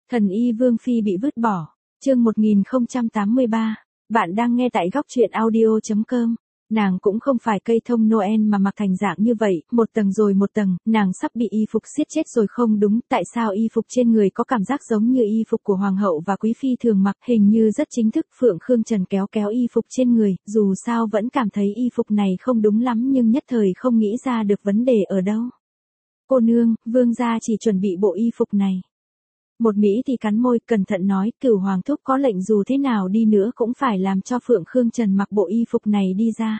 Thần y Vương Phi bị vứt bỏ. Chương 1083. Bạn đang nghe tại góc truyện audio.com. Nàng cũng không phải cây thông Noel mà mặc thành dạng như vậy, một tầng rồi một tầng, nàng sắp bị y phục siết chết rồi không đúng, tại sao y phục trên người có cảm giác giống như y phục của hoàng hậu và quý phi thường mặc, hình như rất chính thức. Phượng Khương Trần kéo kéo y phục trên người, dù sao vẫn cảm thấy y phục này không đúng lắm nhưng nhất thời không nghĩ ra được vấn đề ở đâu. Cô nương, vương gia chỉ chuẩn bị bộ y phục này. Một Mỹ thì cắn môi, cẩn thận nói, Cửu hoàng thúc có lệnh dù thế nào đi nữa cũng phải làm cho Phượng Khương Trần mặc bộ y phục này đi ra.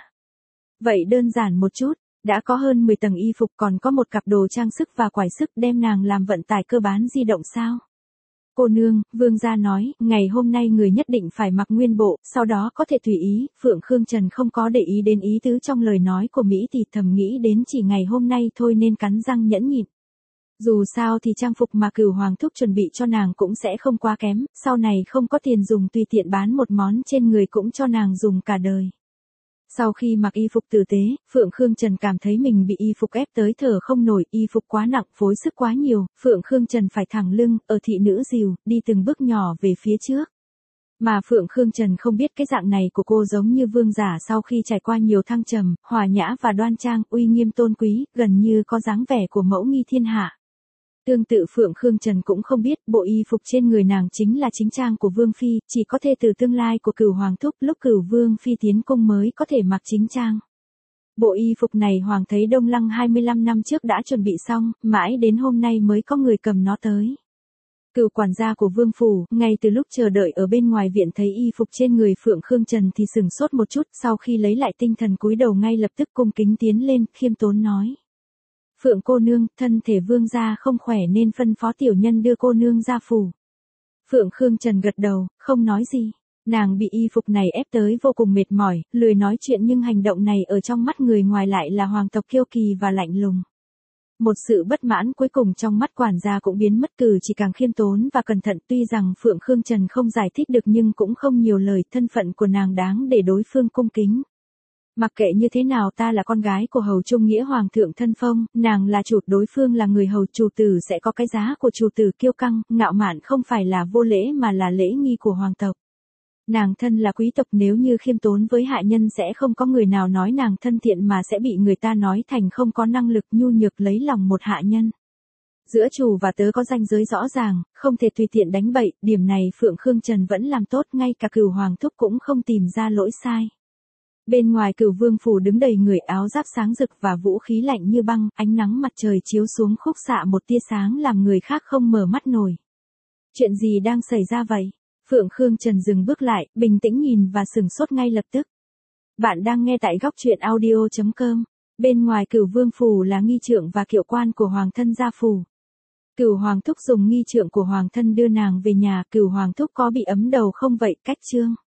Vậy đơn giản một chút, đã có hơn 10 tầng y phục còn có một cặp đồ trang sức và quải sức đem nàng làm vận tải cơ bán di động sao? Cô nương, vương gia nói, ngày hôm nay người nhất định phải mặc nguyên bộ, sau đó có thể tùy ý. Phượng Khương Trần không có để ý đến ý tứ trong lời nói của Mỹ thì thầm nghĩ đến chỉ ngày hôm nay thôi nên cắn răng nhẫn nhịn. Dù sao thì trang phục mà Cửu hoàng thúc chuẩn bị cho nàng cũng sẽ không quá kém, sau này không có tiền dùng tùy tiện bán một món trên người cũng cho nàng dùng cả đời. Sau khi mặc y phục tử tế, Phượng Khương Trần cảm thấy mình bị y phục ép tới thở không nổi, y phục quá nặng, phối sức quá nhiều, Phượng Khương Trần phải thẳng lưng, ở thị nữ dìu, đi từng bước nhỏ về phía trước. Mà Phượng Khương Trần không biết cái dạng này của cô giống như vương giả sau khi trải qua nhiều thăng trầm, hòa nhã và đoan trang, uy nghiêm tôn quý, gần như có dáng vẻ của mẫu nghi thiên hạ. Tương tự Phượng Khương Trần cũng không biết bộ y phục trên người nàng chính là chính trang của Vương Phi, chỉ có thê tử tương lai của Cửu hoàng thúc lúc Cửu Vương Phi tiến cung mới có thể mặc chính trang. Bộ y phục này Hoàng thấy Đông Lăng 25 năm trước đã chuẩn bị xong, mãi đến hôm nay mới có người cầm nó tới. Cửu quản gia của Vương Phủ, ngay từ lúc chờ đợi ở bên ngoài viện thấy y phục trên người Phượng Khương Trần thì sửng sốt một chút, sau khi lấy lại tinh thần cúi đầu ngay lập tức cung kính tiến lên, khiêm tốn nói. Phượng cô nương, thân thể vương gia không khỏe nên phân phó tiểu nhân đưa cô nương ra phủ. Phượng Khương Trần gật đầu, không nói gì. Nàng bị y phục này ép tới vô cùng mệt mỏi, lười nói chuyện nhưng hành động này ở trong mắt người ngoài lại là hoàng tộc kiêu kỳ và lạnh lùng. Một sự bất mãn cuối cùng trong mắt quản gia cũng biến mất, cử chỉ càng khiêm tốn và cẩn thận. Tuy rằng Phượng Khương Trần không giải thích được nhưng cũng không nhiều lời, thân phận của nàng đáng để đối phương cung kính. Mặc kệ như thế nào ta là con gái của hầu trung nghĩa hoàng thượng thân phong, nàng là chủ, đối phương là người hầu, chủ tử sẽ có cái giá của chủ tử, kiêu căng, ngạo mạn không phải là vô lễ mà là lễ nghi của hoàng tộc. Nàng thân là quý tộc, nếu như khiêm tốn với hạ nhân sẽ không có người nào nói nàng thân thiện mà sẽ bị người ta nói thành không có năng lực, nhu nhược lấy lòng một hạ nhân. Giữa chủ và tớ có ranh giới rõ ràng, không thể tùy tiện đánh bậy, điểm này Phượng Khương Trần vẫn làm tốt, ngay cả Cửu hoàng thúc cũng không tìm ra lỗi sai. Bên ngoài Cửu vương phủ đứng đầy người, áo giáp sáng rực và vũ khí lạnh như băng, ánh nắng mặt trời chiếu xuống khúc xạ một tia sáng làm người khác không mở mắt nổi. Chuyện gì đang xảy ra vậy? Phượng Khương Trần dừng bước lại, bình tĩnh nhìn và sửng sốt ngay lập tức. Bạn đang nghe tại góc truyện audio.com. Bên ngoài Cửu vương phủ là nghi trượng và kiệu quan của hoàng thân gia phủ. Cửu hoàng thúc dùng nghi trượng của hoàng thân đưa nàng về nhà. Cửu hoàng thúc có bị ấm đầu không vậy? Cách chương.